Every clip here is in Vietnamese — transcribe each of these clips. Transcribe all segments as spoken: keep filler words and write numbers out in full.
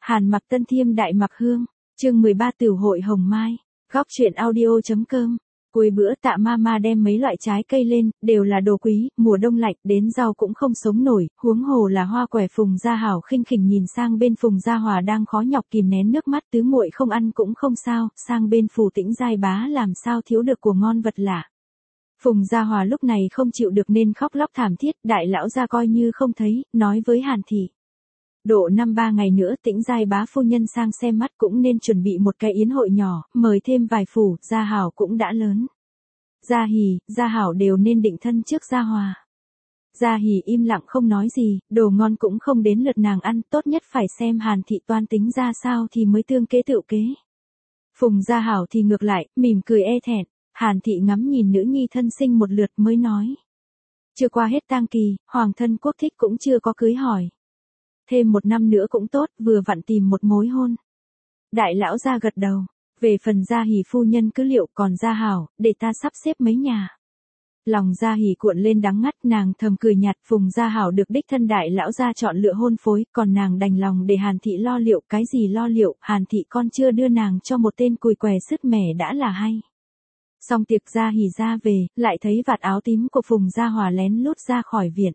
Hàn Mặc Tân Thiêm Đại Mặc Hương, chương mười ba Tửu hội Hồng Mai, góc truyện audio.com. Cuối bữa Tạ Mama đem mấy loại trái cây lên, đều là đồ quý, mùa đông lạnh, đến rau cũng không sống nổi, huống hồ là hoa quẻ. Phùng Gia Hảo khinh khỉnh nhìn sang bên Phùng Gia Hòa đang khó nhọc kìm nén nước mắt, tứ muội không ăn cũng không sao, sang bên Phù Tĩnh Giai bá làm sao thiếu được của ngon vật lạ. Phùng Gia Hòa lúc này không chịu được nên khóc lóc thảm thiết, đại lão gia coi như không thấy, nói với Hàn Thị. Độ năm ba ngày nữa Tĩnh Giai bá phu nhân sang xem mắt cũng nên chuẩn bị một cái yến hội nhỏ, mời thêm vài phủ, Gia Hảo cũng đã lớn. Gia Hỉ, Gia Hảo đều nên định thân trước Gia Hòa. Gia Hỉ im lặng không nói gì, đồ ngon cũng không đến lượt nàng ăn, tốt nhất phải xem Hàn Thị toan tính ra sao thì mới tương kế tự kế. Phùng Gia Hảo thì ngược lại, mỉm cười e thẹn, Hàn Thị ngắm nhìn nữ nhi thân sinh một lượt mới nói. Chưa qua hết tang kỳ, hoàng thân quốc thích cũng chưa có cưới hỏi. Thêm một năm nữa cũng tốt, vừa vặn tìm một mối hôn. Đại lão gia gật đầu, về phần Gia Hỉ phu nhân cứ liệu, còn Gia Hảo, để ta sắp xếp mấy nhà. Lòng Gia Hỉ cuộn lên đắng ngắt, nàng thầm cười nhạt. Phùng Gia Hảo được đích thân đại lão gia chọn lựa hôn phối, còn nàng đành lòng để Hàn Thị lo liệu. Cái gì lo liệu, Hàn Thị con chưa đưa nàng cho một tên cùi què sứt mẻ đã là hay. Xong tiệc Gia Hỉ ra về, lại thấy vạt áo tím của Phùng Gia Hòa lén lút ra khỏi viện.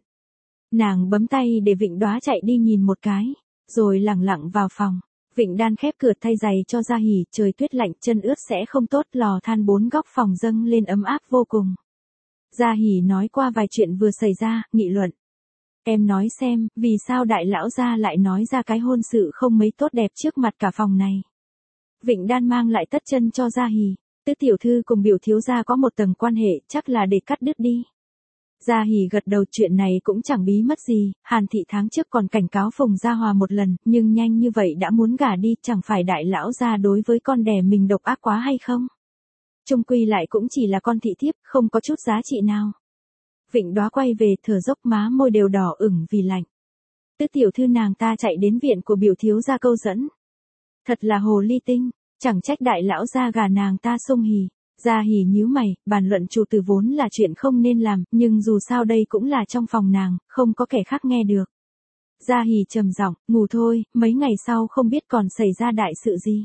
Nàng bấm tay để Vịnh Đóa chạy đi nhìn một cái, rồi lẳng lặng vào phòng. Vịnh Đan khép cửa thay giày cho Gia Hỉ, trời tuyết lạnh chân ướt sẽ không tốt, lò than bốn góc phòng dâng lên ấm áp vô cùng. Gia Hỉ nói qua vài chuyện vừa xảy ra, nghị luận. Em nói xem, vì sao đại lão gia lại nói ra cái hôn sự không mấy tốt đẹp trước mặt cả phòng này. Vịnh Đan mang lại tất chân cho Gia Hỉ, tứ tiểu thư cùng biểu thiếu gia có một tầng quan hệ, chắc là để cắt đứt đi. Gia Hỉ gật đầu, chuyện này cũng chẳng bí mất gì, Hàn Thị tháng trước còn cảnh cáo Phùng Gia Hòa một lần, nhưng nhanh như vậy đã muốn gả đi, chẳng phải đại lão gia đối với con đẻ mình độc ác quá hay không? Chung quy lại cũng chỉ là con thị thiếp, không có chút giá trị nào. Vịnh Đóa quay về thở dốc, má môi đều đỏ ửng vì lạnh. Tứ tiểu thư nàng ta chạy đến viện của biểu thiếu gia câu dẫn. Thật là hồ ly tinh, chẳng trách đại lão gia gả nàng ta sung hỉ. Gia Hỉ nhíu mày, bàn luận chủ từ vốn là chuyện không nên làm, nhưng dù sao đây cũng là trong phòng nàng, không có kẻ khác nghe được. Gia Hỉ trầm giọng, ngủ thôi, mấy ngày sau không biết còn xảy ra đại sự gì.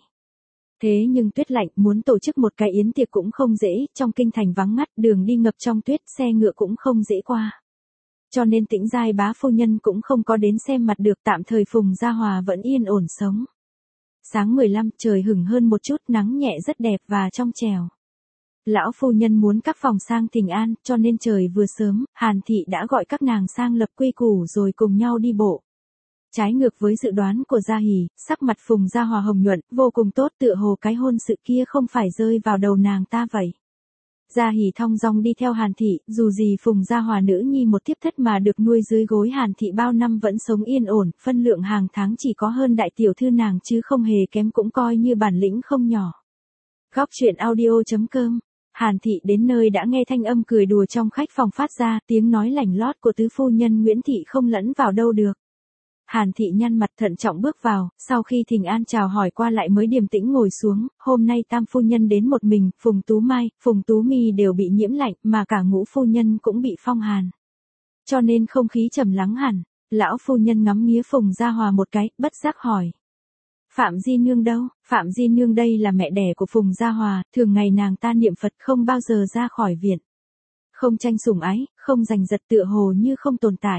Thế nhưng tuyết lạnh, muốn tổ chức một cái yến tiệc cũng không dễ, trong kinh thành vắng ngắt, đường đi ngập trong tuyết, xe ngựa cũng không dễ qua. Cho nên Tĩnh Giai bá phu nhân cũng không có đến xem mặt được, tạm thời Phùng Gia Hòa vẫn yên ổn sống. Sáng mười lăm, trời hửng hơn một chút, nắng nhẹ rất đẹp và trong trẻo. Lão phu nhân muốn các phòng sang thỉnh an, cho nên trời vừa sớm, Hàn Thị đã gọi các nàng sang lập quy củ rồi cùng nhau đi bộ. Trái ngược với dự đoán của Gia Hỉ, sắc mặt Phùng Gia Hòa hồng nhuận, vô cùng tốt, tựa hồ cái hôn sự kia không phải rơi vào đầu nàng ta vậy. Gia Hỉ thong dong đi theo Hàn Thị, dù gì Phùng Gia Hòa nữ nhi một thiếp thất mà được nuôi dưới gối Hàn Thị bao năm vẫn sống yên ổn, phân lượng hàng tháng chỉ có hơn đại tiểu thư nàng chứ không hề kém, cũng coi như bản lĩnh không nhỏ. Góc truyện audio.com. Hàn Thị đến nơi đã nghe thanh âm cười đùa trong khách phòng phát ra, tiếng nói lảnh lót của tứ phu nhân Nguyễn Thị không lẫn vào đâu được. Hàn Thị nhăn mặt thận trọng bước vào, sau khi thỉnh an chào hỏi qua lại mới điềm tĩnh ngồi xuống. Hôm nay tam phu nhân đến một mình, Phùng Tú Mai, Phùng Tú Mi đều bị nhiễm lạnh, mà cả ngũ phu nhân cũng bị phong hàn. Cho nên không khí trầm lắng hẳn. Lão phu nhân ngắm nghía Phùng Gia Hòa một cái, bất giác hỏi. Phạm Di Nương đâu? Phạm Di Nương đây là mẹ đẻ của Phùng Gia Hòa, thường ngày nàng ta niệm Phật không bao giờ ra khỏi viện. Không tranh sủng ái, không giành giật, tựa hồ như không tồn tại.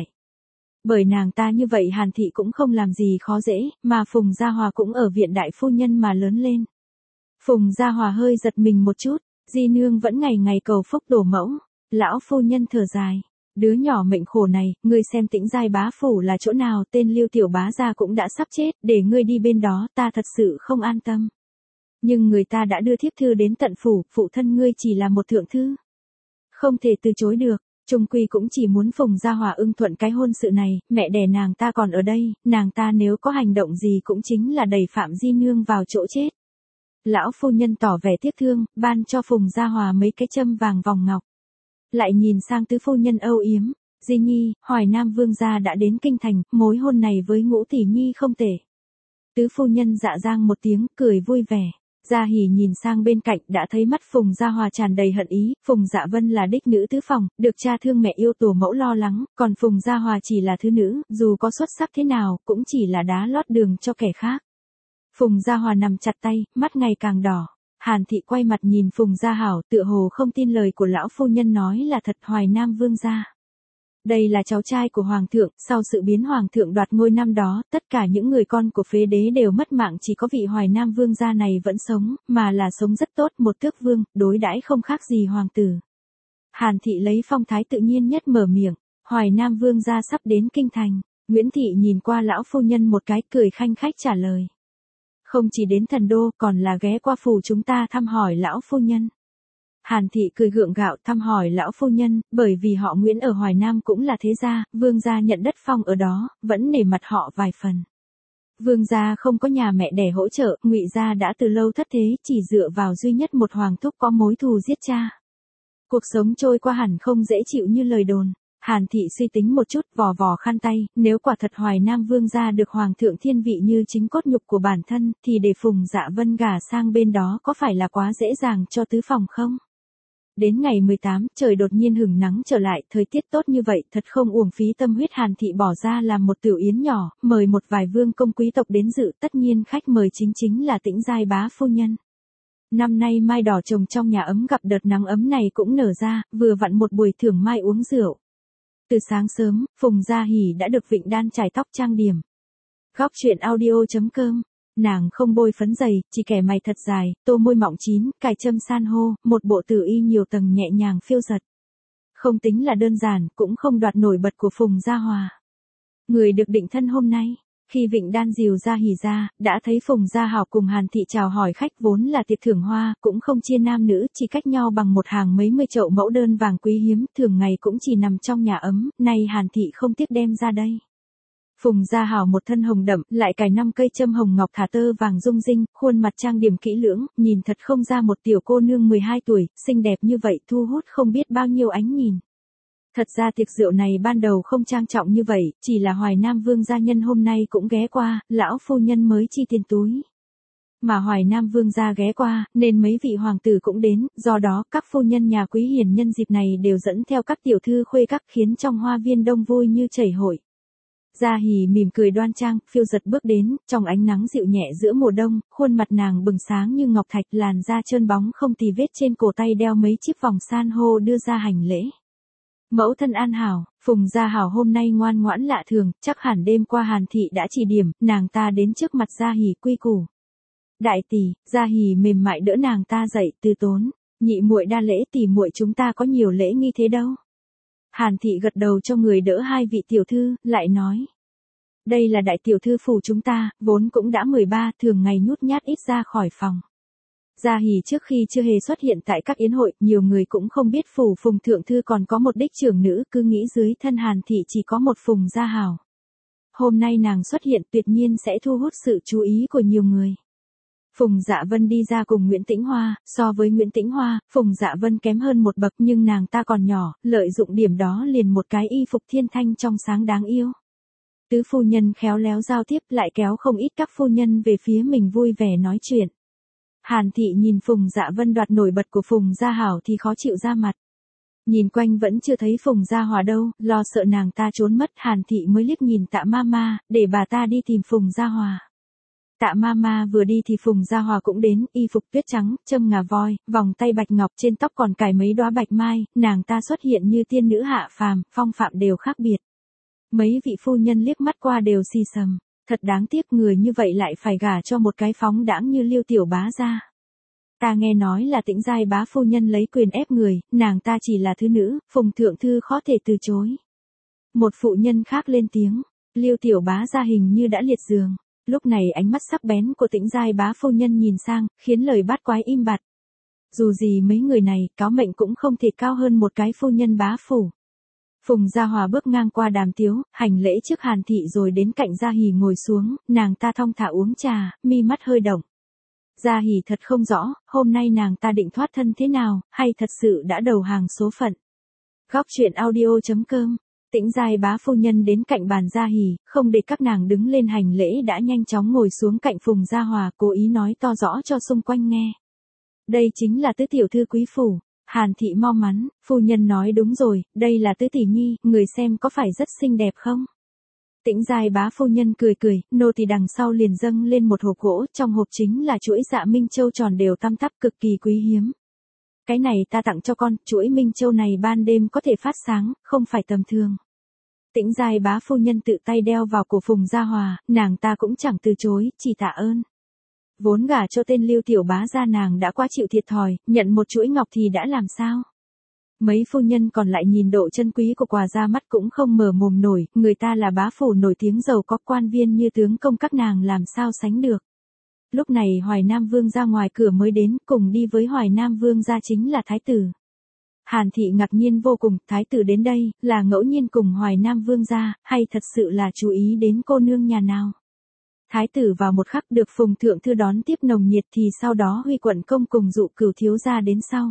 Bởi nàng ta như vậy Hàn Thị cũng không làm gì khó dễ, mà Phùng Gia Hòa cũng ở viện đại phu nhân mà lớn lên. Phùng Gia Hòa hơi giật mình một chút, Di Nương vẫn ngày ngày cầu phúc đổ mẫu. Lão phu nhân thở dài. Đứa nhỏ mệnh khổ này, ngươi xem Tĩnh Giai bá phủ là chỗ nào, tên Lưu tiểu bá gia cũng đã sắp chết, để ngươi đi bên đó, ta thật sự không an tâm. Nhưng người ta đã đưa thiếp thư đến tận phủ, phụ thân ngươi chỉ là một thượng thư. Không thể từ chối được, chung quy cũng chỉ muốn Phùng Gia Hòa ưng thuận cái hôn sự này, mẹ đẻ nàng ta còn ở đây, nàng ta nếu có hành động gì cũng chính là đẩy Phạm Di Nương vào chỗ chết. Lão phu nhân tỏ vẻ tiếc thương, ban cho Phùng Gia Hòa mấy cái châm vàng vòng ngọc. Lại nhìn sang tứ phu nhân âu yếm, Di Nhi, Hoài Nam vương gia đã đến kinh thành, mối hôn này với Ngũ tỷ nhi không tệ. Tứ phu nhân dạ dang một tiếng, cười vui vẻ. Gia Hỉ nhìn sang bên cạnh, đã thấy mắt Phùng Gia Hòa tràn đầy hận ý. Phùng Dạ Vân là đích nữ tứ phòng, được cha thương mẹ yêu tổ mẫu lo lắng, còn Phùng Gia Hòa chỉ là thứ nữ, dù có xuất sắc thế nào, cũng chỉ là đá lót đường cho kẻ khác. Phùng Gia Hòa nằm chặt tay, mắt ngày càng đỏ. Hàn Thị quay mặt nhìn Phùng Gia Hảo, tựa hồ không tin lời của lão phu nhân nói là thật. Hoài Nam Vương gia, đây là cháu trai của Hoàng thượng, sau sự biến Hoàng thượng đoạt ngôi năm đó, tất cả những người con của phế đế đều mất mạng, chỉ có vị Hoài Nam Vương gia này vẫn sống, mà là sống rất tốt, một tước vương, đối đãi không khác gì hoàng tử. Hàn Thị lấy phong thái tự nhiên nhất mở miệng, Hoài Nam Vương gia sắp đến kinh thành. Nguyễn Thị nhìn qua lão phu nhân một cái, cười khanh khách trả lời. Không chỉ đến thần đô, còn là ghé qua phủ chúng ta thăm hỏi lão phu nhân. Hàn Thị cười gượng gạo, thăm hỏi lão phu nhân, bởi vì họ Nguyễn ở Hoài Nam cũng là thế gia, Vương gia nhận đất phong ở đó, vẫn nể mặt họ vài phần. Vương gia không có nhà mẹ đẻ hỗ trợ, Ngụy gia đã từ lâu thất thế, chỉ dựa vào duy nhất một hoàng thúc có mối thù giết cha. Cuộc sống trôi qua hẳn không dễ chịu như lời đồn. Hàn Thị suy tính một chút, vò vò khăn tay, nếu quả thật Hoài Nam Vương gia được Hoàng thượng thiên vị như chính cốt nhục của bản thân, thì để Phùng Dạ Vân gả sang bên đó có phải là quá dễ dàng cho tứ phòng không? Đến ngày mười tám, trời đột nhiên hửng nắng trở lại, thời tiết tốt như vậy, thật không uổng phí tâm huyết. Hàn Thị bỏ ra làm một tiểu yến nhỏ, mời một vài vương công quý tộc đến dự, tất nhiên khách mời chính chính là Tĩnh Giai bá phu nhân. Năm nay mai đỏ trồng trong nhà ấm, gặp đợt nắng ấm này cũng nở ra, vừa vặn một buổi thưởng mai uống rượu. Từ sáng sớm, Phùng Gia Hỉ đã được Vịnh Đan chải tóc trang điểm. Góc truyện audio chấm com. Nàng không bôi phấn dày, chỉ kẻ mày thật dài, tô môi mọng chín, cài châm san hô, một bộ tử y nhiều tầng nhẹ nhàng phiêu giật. Không tính là đơn giản, cũng không đoạt nổi bật của Phùng Gia Hòa. Người được định thân hôm nay, khi Vịnh Đan dìu Gia Hỉ ra, đã thấy Phùng Gia Hảo cùng Hàn Thị chào hỏi khách, vốn là tiệc thưởng hoa, cũng không chia nam nữ, chỉ cách nhau bằng một hàng mấy mươi chậu mẫu đơn vàng quý hiếm, thường ngày cũng chỉ nằm trong nhà ấm, nay Hàn Thị không tiếc đem ra đây. Phùng Gia Hảo một thân hồng đậm, lại cài năm cây châm hồng ngọc thả tơ vàng rung rinh, khuôn mặt trang điểm kỹ lưỡng, nhìn thật không ra một tiểu cô nương mười hai tuổi, xinh đẹp như vậy, thu hút không biết bao nhiêu ánh nhìn. Thật ra tiệc rượu này ban đầu không trang trọng như vậy, chỉ là Hoài Nam Vương gia nhân hôm nay cũng ghé qua, lão phu nhân mới chi tiền túi. Mà Hoài Nam Vương gia ghé qua, nên mấy vị hoàng tử cũng đến, do đó các phu nhân nhà quý hiền nhân dịp này đều dẫn theo các tiểu thư khuê các, khiến trong hoa viên đông vui như chảy hội. Gia Hỉ mỉm cười đoan trang, phiêu giật bước đến, trong ánh nắng dịu nhẹ giữa mùa đông, khuôn mặt nàng bừng sáng như ngọc thạch, làn da trơn bóng không tì vết, trên cổ tay đeo mấy chiếc vòng san hô đưa ra hành lễ. Mẫu thân an hảo, Phùng Gia Hảo hôm nay ngoan ngoãn lạ thường, chắc hẳn đêm qua Hàn Thị đã chỉ điểm, nàng ta đến trước mặt Gia Hỉ quy củ. Đại tỷ, Gia Hỉ mềm mại đỡ nàng ta dậy, từ tốn, nhị muội đa lễ, tỷ muội chúng ta có nhiều lễ nghi thế đâu. Hàn Thị gật đầu cho người đỡ hai vị tiểu thư, lại nói. Đây là đại tiểu thư phủ chúng ta, vốn cũng đã mười ba, thường ngày nhút nhát ít ra khỏi phòng. Gia Hỉ trước khi chưa hề xuất hiện tại các yến hội, nhiều người cũng không biết phủ Phùng thượng thư còn có một đích trưởng nữ, cứ nghĩ dưới thân Hàn Thị chỉ có một Phùng Gia Hảo. Hôm nay nàng xuất hiện tuyệt nhiên sẽ thu hút sự chú ý của nhiều người. Phùng Dạ Vân đi ra cùng Nguyễn Tĩnh Hoa, so với Nguyễn Tĩnh Hoa, Phùng Dạ Vân kém hơn một bậc, nhưng nàng ta còn nhỏ, lợi dụng điểm đó liền một cái y phục thiên thanh trong sáng đáng yêu. Tứ phu nhân khéo léo giao tiếp, lại kéo không ít các phu nhân về phía mình vui vẻ nói chuyện. Hàn Thị nhìn Phùng Dạ Vân đoạt nổi bật của Phùng Gia Hảo thì khó chịu ra mặt. Nhìn quanh vẫn chưa thấy Phùng Gia Hòa đâu, lo sợ nàng ta trốn mất, Hàn Thị mới liếc nhìn Tạ Mama, để bà ta đi tìm Phùng Gia Hòa. Tạ Mama vừa đi thì Phùng Gia Hòa cũng đến, y phục tuyết trắng, châm ngà voi, vòng tay bạch ngọc, trên tóc còn cài mấy đóa bạch mai, nàng ta xuất hiện như tiên nữ hạ phàm, phong phạm đều khác biệt. Mấy vị phu nhân liếc mắt qua đều xì xầm, thật đáng tiếc người như vậy lại phải gả cho một cái phóng đãng như Liêu tiểu bá gia. Ta nghe nói là Tĩnh Giai bá phu nhân lấy quyền ép người, nàng ta chỉ là thứ nữ, Phùng thượng thư khó thể từ chối. Một phụ nhân khác lên tiếng, Liêu tiểu bá gia hình như đã liệt giường. Lúc này ánh mắt sắc bén của Tĩnh Giai bá phu nhân nhìn sang, khiến lời bát quái im bặt. Dù gì mấy người này, cáo mệnh cũng không thể cao hơn một cái phu nhân bá phủ. Phùng Gia Hòa bước ngang qua đàm tiếu, hành lễ trước Hàn Thị rồi đến cạnh Gia Hỉ ngồi xuống, nàng ta thong thả uống trà, mi mắt hơi động. Gia Hỉ thật không rõ, hôm nay nàng ta định thoát thân thế nào, hay thật sự đã đầu hàng số phận. Góc truyện audio chấm com. Tĩnh Giai bá phu nhân đến cạnh bàn Gia Hỉ, không để các nàng đứng lên hành lễ đã nhanh chóng ngồi xuống cạnh Phùng Gia Hòa, cố ý nói to rõ cho xung quanh nghe. Đây chính là tứ tiểu thư quý phủ. Hàn Thị mau mắn, phu nhân nói đúng rồi, đây là tứ tỷ nhi, người xem có phải rất xinh đẹp không? Tĩnh Giai bá phu nhân cười cười, nô tỳ đằng sau liền dâng lên một hộp gỗ, trong hộp chính là chuỗi dạ minh châu tròn đều tăm tắp cực kỳ quý hiếm. Cái này ta tặng cho con, chuỗi minh châu này ban đêm có thể phát sáng, không phải tầm thường. Tĩnh Giai bá phu nhân tự tay đeo vào cổ Phùng Gia Hòa, nàng ta cũng chẳng từ chối, chỉ tạ ơn. Vốn gả cho tên Lưu Tiểu Bá gia nàng đã quá chịu thiệt thòi, nhận một chuỗi ngọc thì đã làm sao? Mấy phu nhân còn lại nhìn độ chân quý của quà ra mắt cũng không mở mồm nổi, người ta là bá phủ nổi tiếng giàu có, quan viên như tướng công các nàng làm sao sánh được. Lúc này Hoài Nam Vương ra ngoài cửa mới đến, cùng đi với Hoài Nam Vương ra chính là Thái tử. Hàn Thị ngạc nhiên vô cùng, Thái tử đến đây, là ngẫu nhiên cùng Hoài Nam Vương ra, hay thật sự là chú ý đến cô nương nhà nào. Thái tử vào một khắc được Phùng Thượng Thư đón tiếp nồng nhiệt thì sau đó Huy Quận Công cùng Dụ Cửu thiếu gia đến sau.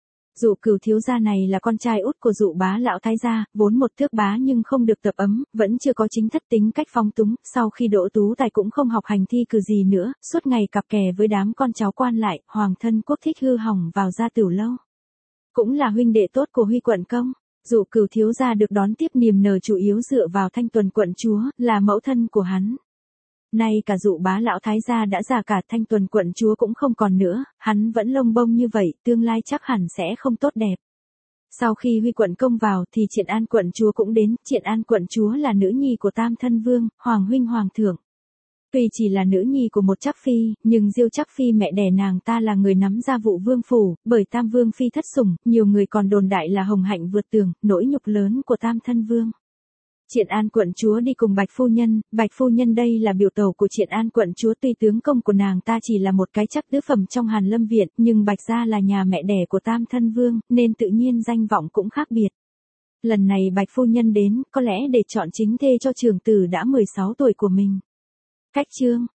Dụ Cửu thiếu gia này là con trai út của Dụ Bá lão thái gia, vốn một thước bá nhưng không được tập ấm, vẫn chưa có chính thất, tính cách phóng túng, sau khi đỗ tú tài cũng không học hành thi cử gì nữa, suốt ngày cặp kè với đám con cháu quan lại, hoàng thân quốc thích hư hỏng vào gia tửu lâu. Cũng là huynh đệ tốt của Huy Quận Công. Dụ Cửu thiếu gia được đón tiếp niềm nở chủ yếu dựa vào Thanh Tuần quận chúa, là mẫu thân của hắn. Nay cả Dụ Bá lão thái gia đã già cả, Thanh Tuần quận chúa cũng không còn nữa, hắn vẫn lông bông như vậy, tương lai chắc hẳn sẽ không tốt đẹp. Sau khi Huy Quận Công vào thì Triện An quận chúa cũng đến, Triện An quận chúa là nữ nhi của Tam Thân Vương, Hoàng huynh Hoàng thượng. Tuy chỉ là nữ nhi của một Trác phi, nhưng Diêu Trác phi mẹ đẻ nàng ta là người nắm gia vụ vương phủ, bởi Tam Vương phi thất sủng, nhiều người còn đồn đại là hồng hạnh vượt tường, nỗi nhục lớn của Tam Thân Vương. Triện An quận chúa đi cùng Bạch phu nhân, Bạch phu nhân đây là biểu tẩu của Triện An quận chúa, tuy tướng công của nàng ta chỉ là một cái chắc tứ phẩm trong Hàn Lâm viện, nhưng Bạch gia là nhà mẹ đẻ của Tam Thân Vương, nên tự nhiên danh vọng cũng khác biệt. Lần này Bạch phu nhân đến, có lẽ để chọn chính thê cho trưởng tử đã mười sáu tuổi của mình. Cách chương